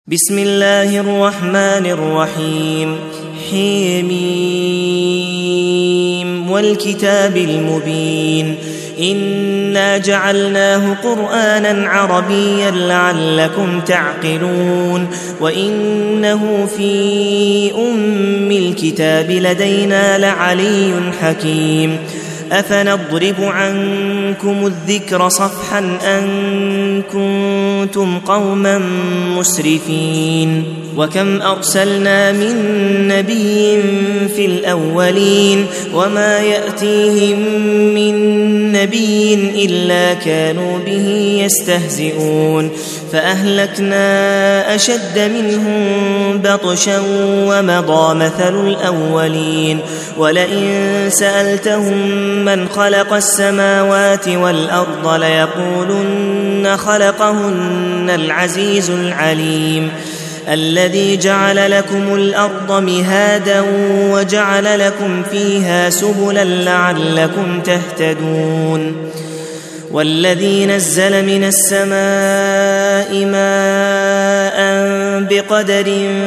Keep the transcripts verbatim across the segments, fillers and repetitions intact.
بسم الله الرحمن الرحيم حميم والكتاب المبين إنا جعلناه قرآنا عربيا لعلكم تعقلون وإنه في أم الكتاب لدينا لعلي حكيم أفنضرب عنكم الذكر صفحا أن كنتم قوما مسرفين وكم أرسلنا من نبي في الأولين وما يأتيهم من نبي إلا كانوا به يستهزئون فأهلكنا أشد منهم بطشا ومضى مثل الأولين ولئن سألتهم من خلق السماوات والأرض ليقولن خلقهن العزيز العليم الذي جعل لكم الأرض مهادا وجعل لكم فيها سبلا لعلكم تهتدون والذي نزل من السماء ماء بقدر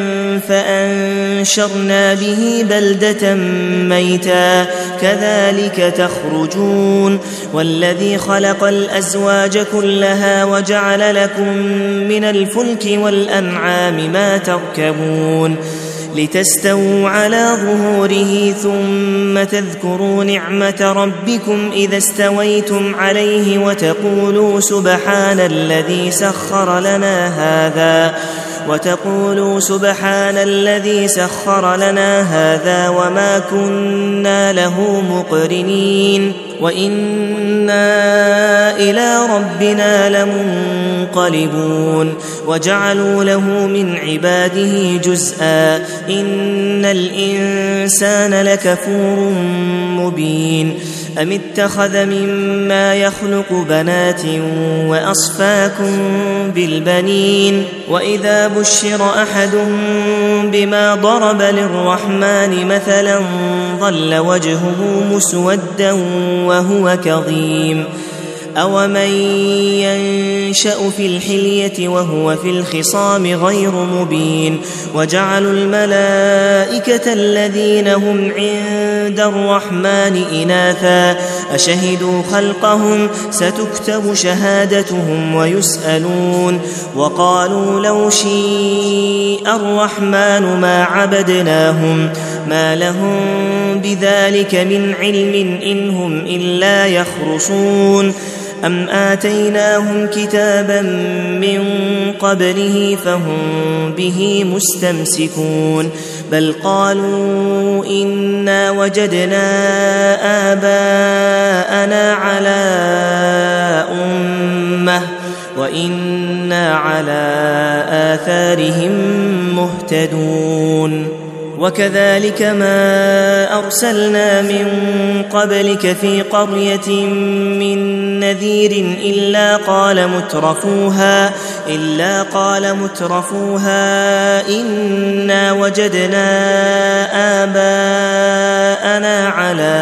فأنشرنا به بلدة ميتا كذلك تخرجون والذي خلق الأزواج كلها وجعل لكم من الفلك والأنعام ما تركبون لتستووا على ظهوره ثم تذكروا نعمة ربكم إذا استويتم عليه وتقولوا سبحان الذي سخر لنا هذا وتقولوا سبحان الذي سخر لنا هذا وما كنا له مقرنين وإنا إلى ربنا لمنقلبون وجعلوا له من عباده جزءا إن الإنسان لكفور مبين أم اتخذ مما يخلق بنات وأصفاكم بالبنين وإذا بشر أحدهم بما ضرب للرحمن مثلا ظل وجهه مسودا وهو كظيم أومن ينشأ في الحلية وهو في الخصام غير مبين وجعلوا الملائكة الذين هم عند الرحمن إناثا أشهدوا خلقهم ستكتب شهادتهم ويسألون وقالوا لو شيء الرحمن ما عبدناهم ما لهم بذلك من علم إن هم إلا يخرصون أم آتيناهم كتابا من قبله فهم به مستمسكون بل قالوا إنا وجدنا آباءنا على أمة وإنا على آثارهم مهتدون وكذلك ما أرسلنا من قبلك في قرية من نذير إلا قال مترفوها إلا قال مترفوها إنا وجدنا آباءنا على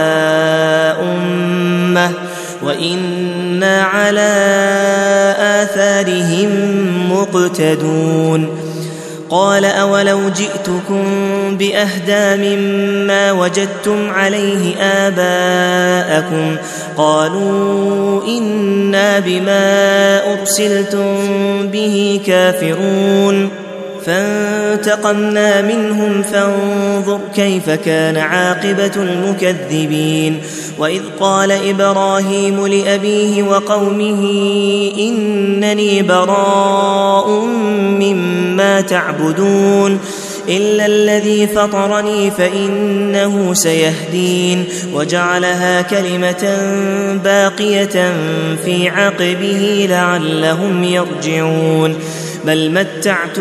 أمة وإنا على آثارهم مقتدون قال أولو جئتكم بأهدى مما وجدتم عليه آباءكم قالوا إنا بما أرسلتم به كافرون فانتقمنا منهم فانظر كيف كان عاقبة المكذبين وإذ قال إبراهيم لأبيه وقومه إنني براء مما تعبدون إلا الذي فطرني فإنه سيهدين وجعلها كلمة باقية في عقبه لعلهم يرجعون بل متعت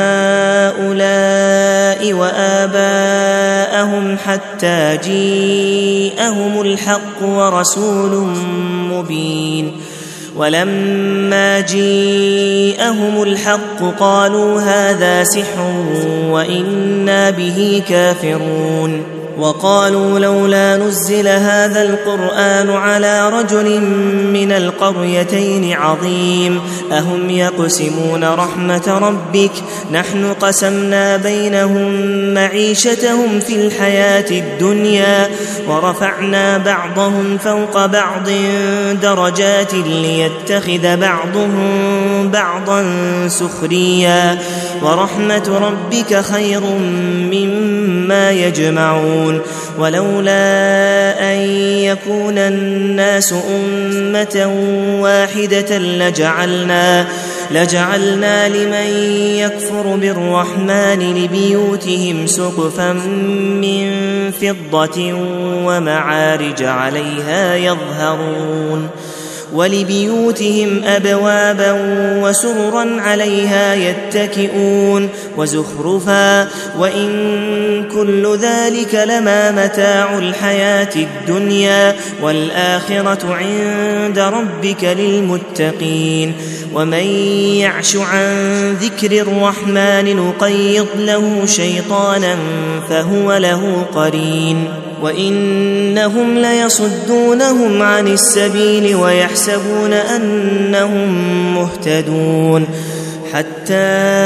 هؤلاء وآباءهم حتى جيءهم الحق ورسول مبين ولما جيءهم الحق قالوا هذا سحر وإنا به كافرون وقالوا لولا نزل هذا القرآن على رجل من القريتين عظيم أهم يقسمون رحمة ربك نحن قسمنا بينهم معيشتهم في الحياة الدنيا ورفعنا بعضهم فوق بعض درجات ليتخذ بعضهم بعضا سخريا ورحمة ربك خير مما يجمعون ولولا أن يكون الناس أمة واحدة لجعلنا, لجعلنا لمن يكفر بالرحمن لبيوتهم سقفا من فضة ومعارج عليها يظهرون ولبيوتهم أبوابا وسررا عليها يتكئون وزخرفا وإن كل ذلك لما متاع الحياة الدنيا والآخرة عند ربك للمتقين ومن يعش عن ذكر الرحمن نقيض له شيطانا فهو له قرين وإنهم ليصدونهم عن السبيل ويحسبون أنهم مهتدون حتى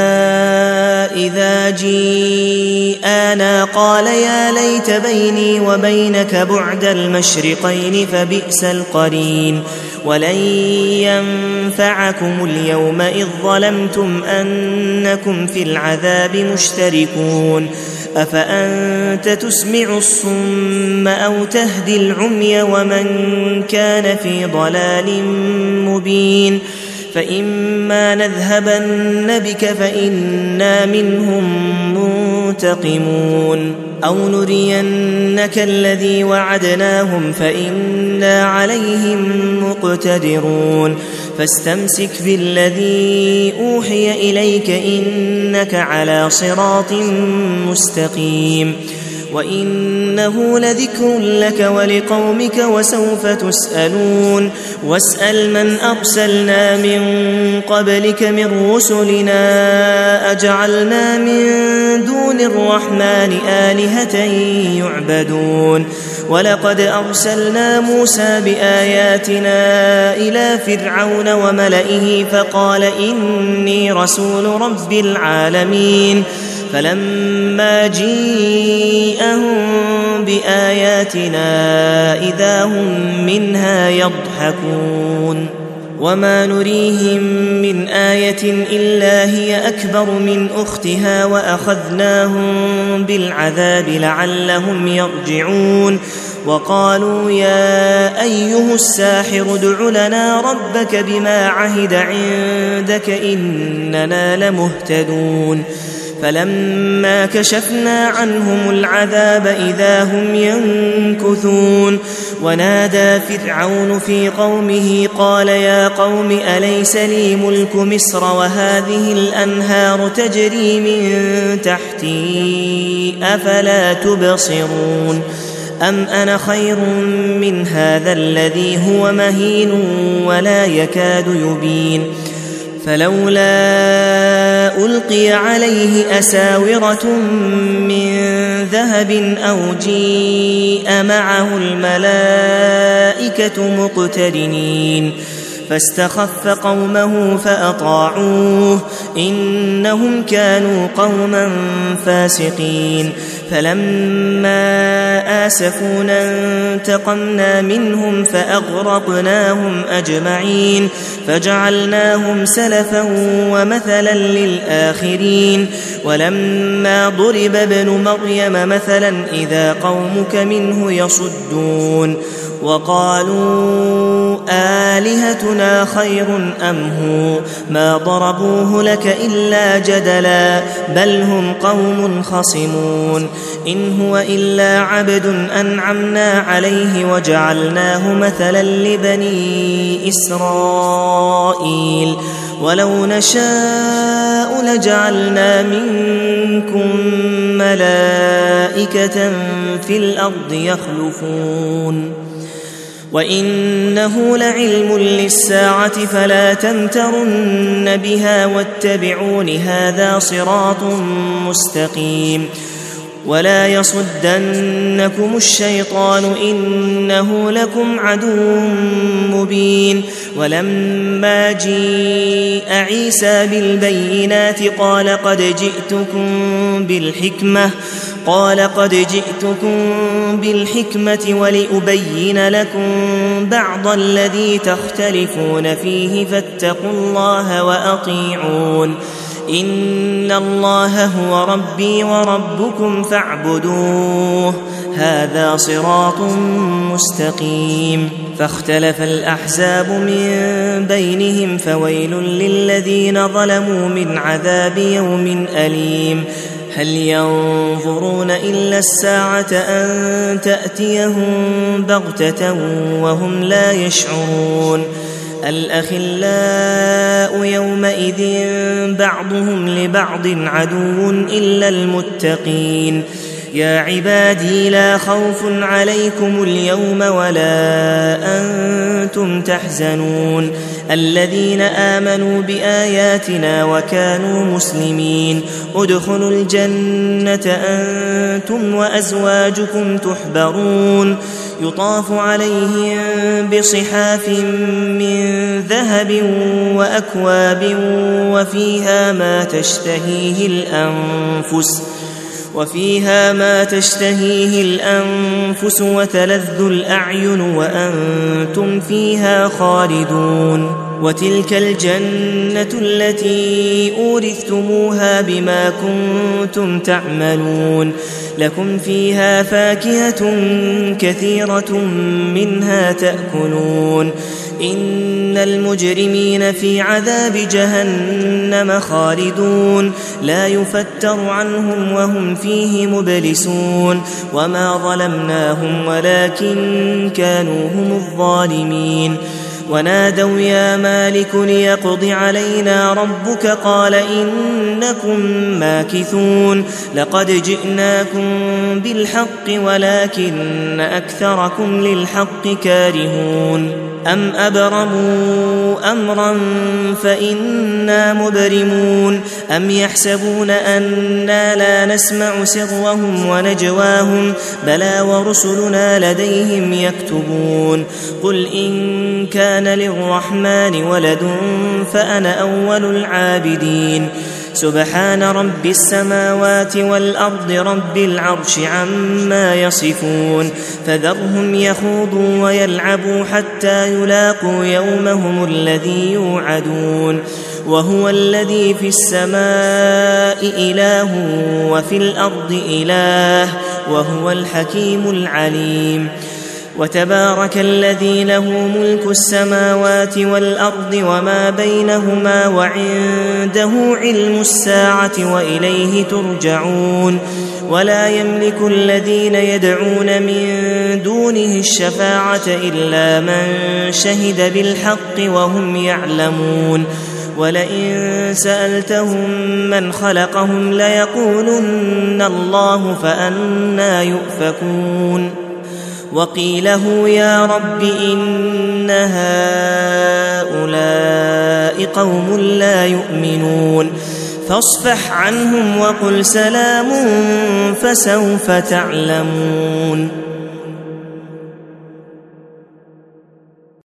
إذا جيءنا قال يا ليت بيني وبينك بعد المشرقين فبئس القرين ولن ينفعكم اليوم إذ ظلمتم أنكم في العذاب مشتركون أفأنت تسمع الصم أو تهدي العمي ومن كان في ضلال مبين فإما نذهبن بك فإنا منهم منتقمون أو نرينك الذي وعدناهم فإنا عليهم مقتدرون فاستمسك بالذي أوحي إليك إنك على صراط مستقيم وإنه لذكر لك ولقومك وسوف تسألون واسأل من أرسلنا من قبلك من رسلنا أجعلنا من دون الرحمن آلهة يعبدون ولقد أرسلنا موسى بآياتنا إلى فرعون وملئه فقال إني رسول رب العالمين فلما جيءهم بآياتنا إذا هم منها يضحكون وما نريهم من آية إلا هي أكبر من أختها وأخذناهم بالعذاب لعلهم يرجعون وقالوا يا أيها الساحر ادع لنا ربك بما عهد عندك إننا لمهتدون فلما كشفنا عنهم العذاب إذا هم ينكثون ونادى فرعون في قومه قال يا قوم أليس لي ملك مصر وهذه الأنهار تجري من تحتي أفلا تبصرون أم أنا خير من هذا الذي هو مهين ولا يكاد يبين فلولا ألقي عليه أساورة من ذهب أو جيء معه الملائكة مقترنين فاستخف قومه فأطاعوه إنهم كانوا قوما فاسقين فلما آسفونا انتقمنا منهم فأغرقناهم أجمعين فجعلناهم سلفا ومثلا للآخرين ولما ضرب ابن مريم مثلا إذا قومك منه يصدون وقالوا آلهتنا خير أم هو ما ضربوه لك إلا جدلا بل هم قوم خصمون إن هو إلا عبد أنعمنا عليه وجعلناه مثلا لبني إسرائيل ولو نشاء لجعلنا منكم ملائكة في الأرض يخلفون وإنه لعلم للساعة فلا تمترن بها واتبعون هذا صراط مستقيم ولا يصدنكم الشيطان إنه لكم عدو مبين. ولما جيء عيسى بالبينات قال قد جئتكم بالحكمة قال قد جئتكم بالحكمة ولأبين لكم بعض الذي تختلفون فيه فاتقوا الله وأطيعون إن الله هو ربي وربكم فاعبدوه هذا صراط مستقيم. فاختلف الأحزاب من بينهم فويل للذين ظلموا من عذاب يوم أليم. هل ينظرون إلا الساعة أن تأتيهم بغتة وهم لا يشعرون. الأخلاء يومئذ بعضهم لبعض عدو إلا المتقين. يا عبادي لا خوف عليكم اليوم ولا أنتم تحزنون الذين آمنوا بآياتنا وكانوا مسلمين ادخلوا الجنة أنتم وأزواجكم تحبرون يطاف عليهم بصحاف من ذهب وأكواب وفيها ما تشتهيه الأنفس وفيها ما تشتهيه الأنفس وتلذ الأعين وأنتم فيها خالدون. وتلك الجنة التي أورثتموها بما كنتم تعملون لكم فيها فاكهة كثيرة منها تأكلون إن المجرمين في عذاب جهنم خالدون لا يفتر عنهم وهم فيه مبلسون وما ظلمناهم ولكن كانوا هم الظالمين. ونادوا يا مالك ليقض علينا ربك قال إنكم ماكثون لقد جئناكم بالحق ولكن أكثركم للحق كارهون. أم أبرموا أمرا فإنا مبرمون أم يحسبون أنا لا نسمع سرهم ونجواهم بلى ورسلنا لديهم يكتبون. قل إن كان للرحمن ولد فأنا أول العابدين. سبحان رب السماوات والأرض رب العرش عما يصفون فذرهم يخوضوا ويلعبوا حتى يلاقوا يومهم الذي يوعدون. وهو الذي في السماء إله وفي الأرض إله وهو الحكيم العليم. وتبارك الذي له ملك السماوات والأرض وما بينهما وعنده علم الساعة وإليه ترجعون. ولا يملك الذين يدعون من دونه الشفاعة إلا من شهد بالحق وهم يعلمون. ولئن سألتهم من خلقهم ليقولن الله فأنى يؤفكون. وقيله يا رب إن هؤلاء قوم لا يؤمنون فاصفح عنهم وقل سلام فسوف تعلمون.